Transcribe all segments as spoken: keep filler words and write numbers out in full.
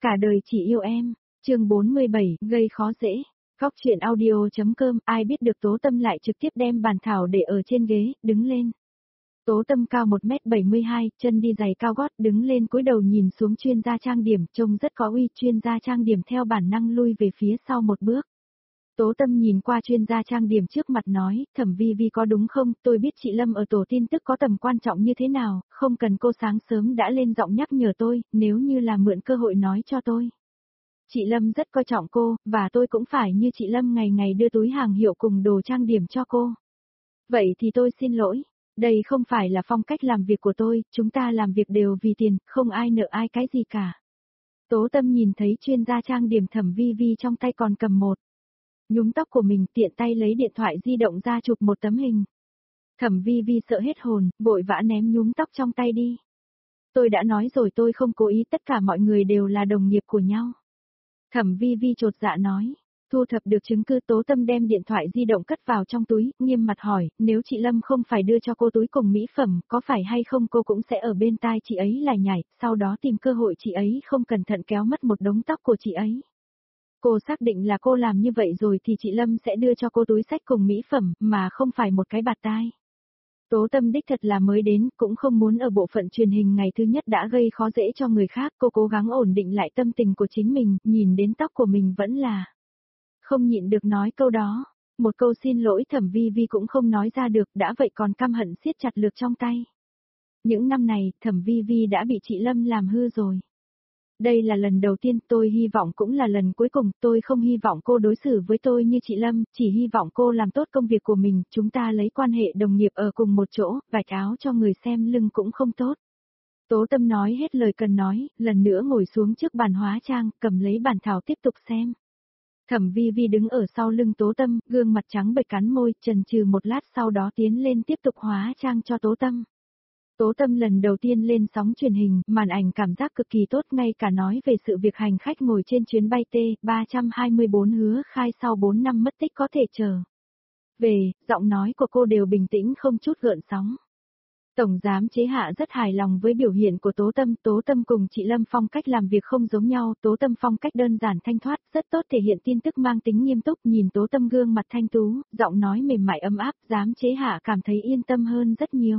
Cả đời chỉ yêu em, chương bốn mươi bảy, gây khó dễ. Góc chuyện audio.com, ai biết được Tố Tâm lại trực tiếp đem bàn thảo để ở trên ghế, đứng lên. Tố Tâm cao một mét bảy mươi hai, chân đi giày cao gót, đứng lên cúi đầu nhìn xuống chuyên gia trang điểm, trông rất có uy, chuyên gia trang điểm theo bản năng lui về phía sau một bước. Tố Tâm nhìn qua chuyên gia trang điểm trước mặt nói, Thẩm Vi Vi có đúng không, tôi biết chị Lâm ở tổ tin tức có tầm quan trọng như thế nào, không cần cô sáng sớm đã lên giọng nhắc nhở tôi, nếu như là mượn cơ hội nói cho tôi. Chị Lâm rất coi trọng cô, và tôi cũng phải như chị Lâm ngày ngày đưa túi hàng hiệu cùng đồ trang điểm cho cô. Vậy thì tôi xin lỗi, đây không phải là phong cách làm việc của tôi, chúng ta làm việc đều vì tiền, không ai nợ ai cái gì cả. Tố Tâm nhìn thấy chuyên gia trang điểm Thẩm Vi Vi trong tay còn cầm một nhúm tóc của mình, tiện tay lấy điện thoại di động ra chụp một tấm hình. Thẩm Vi Vi sợ hết hồn, vội vã ném nhúm tóc trong tay đi. Tôi đã nói rồi, tôi không cố ý, tất cả mọi người đều là đồng nghiệp của nhau. Thẩm Vi Vi chột dạ nói, thu thập được chứng cứ. Tố Tâm đem điện thoại di động cất vào trong túi, nghiêm mặt hỏi, nếu chị Lâm không phải đưa cho cô túi cùng mỹ phẩm, có phải hay không cô cũng sẽ ở bên tai chị ấy lải nhải, sau đó tìm cơ hội chị ấy không cẩn thận kéo mất một đống tóc của chị ấy. Cô xác định là cô làm như vậy rồi thì chị Lâm sẽ đưa cho cô túi xách cùng mỹ phẩm, mà không phải một cái bạt tai. Tố Tâm đích thật là mới đến, cũng không muốn ở bộ phận truyền hình ngày thứ nhất đã gây khó dễ cho người khác, cô cố gắng ổn định lại tâm tình của chính mình, nhìn đến tóc của mình vẫn là không nhịn được nói câu đó, một câu xin lỗi Thẩm Vi Vi cũng không nói ra được, đã vậy còn căm hận siết chặt lược trong tay. Những năm này, Thẩm Vi Vi đã bị chị Lâm làm hư rồi. Đây là lần đầu tiên, tôi hy vọng cũng là lần cuối cùng, tôi không hy vọng cô đối xử với tôi như chị Lâm, chỉ hy vọng cô làm tốt công việc của mình, chúng ta lấy quan hệ đồng nghiệp ở cùng một chỗ, vạch áo cho người xem lưng cũng không tốt. Tố Tâm nói hết lời cần nói, lần nữa ngồi xuống trước bàn hóa trang, cầm lấy bản thảo tiếp tục xem. Thẩm Vi Vi đứng ở sau lưng Tố Tâm, gương mặt trắng bệch cắn môi, chần chừ một lát sau đó tiến lên tiếp tục hóa trang cho Tố Tâm. Tố Tâm lần đầu tiên lên sóng truyền hình, màn ảnh cảm giác cực kỳ tốt, ngay cả nói về sự việc hành khách ngồi trên chuyến bay T ba hai bốn hứa khai sau bốn năm mất tích có thể chờ về, giọng nói của cô đều bình tĩnh không chút gợn sóng. Tổng giám chế Hạ rất hài lòng với biểu hiện của Tố Tâm, Tố Tâm cùng chị Lâm phong cách làm việc không giống nhau, Tố Tâm phong cách đơn giản thanh thoát, rất tốt thể hiện tin tức mang tính nghiêm túc, nhìn Tố Tâm gương mặt thanh tú, giọng nói mềm mại ấm áp, giám chế Hạ cảm thấy yên tâm hơn rất nhiều.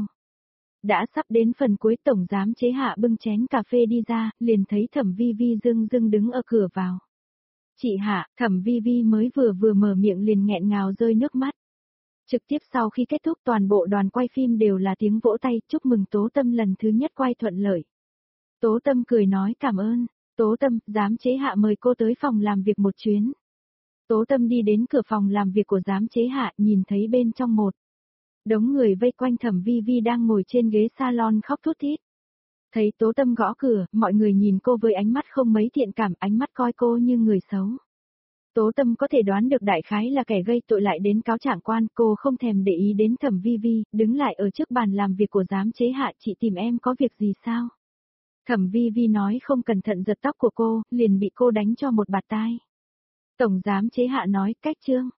Đã sắp đến phần cuối, tổng giám chế Hạ bưng chén cà phê đi ra, liền thấy Thẩm Vi Vi dưng dưng đứng ở cửa vào. Chị Hạ, Thẩm Vi Vi mới vừa vừa mở miệng liền nghẹn ngào rơi nước mắt. Trực tiếp sau khi kết thúc toàn bộ đoàn quay phim đều là tiếng vỗ tay, chúc mừng Tố Tâm lần thứ nhất quay thuận lợi. Tố Tâm cười nói cảm ơn, Tố Tâm, giám chế Hạ mời cô tới phòng làm việc một chuyến. Tố Tâm đi đến cửa phòng làm việc của giám chế Hạ, nhìn thấy bên trong một đống người vây quanh Thẩm Vi Vi đang ngồi trên ghế salon khóc thút thít. Thấy Tố Tâm gõ cửa, mọi người nhìn cô với ánh mắt không mấy thiện cảm, ánh mắt coi cô như người xấu. Tố Tâm có thể đoán được đại khái là kẻ gây tội lại đến cáo trạng quan, cô không thèm để ý đến Thẩm Vi Vi, đứng lại ở trước bàn làm việc của giám chế Hạ, chị tìm em có việc gì sao? Thẩm Vi Vi nói không cẩn thận giật tóc của cô, liền bị cô đánh cho một bạt tai. Tổng giám chế Hạ nói, cách chương.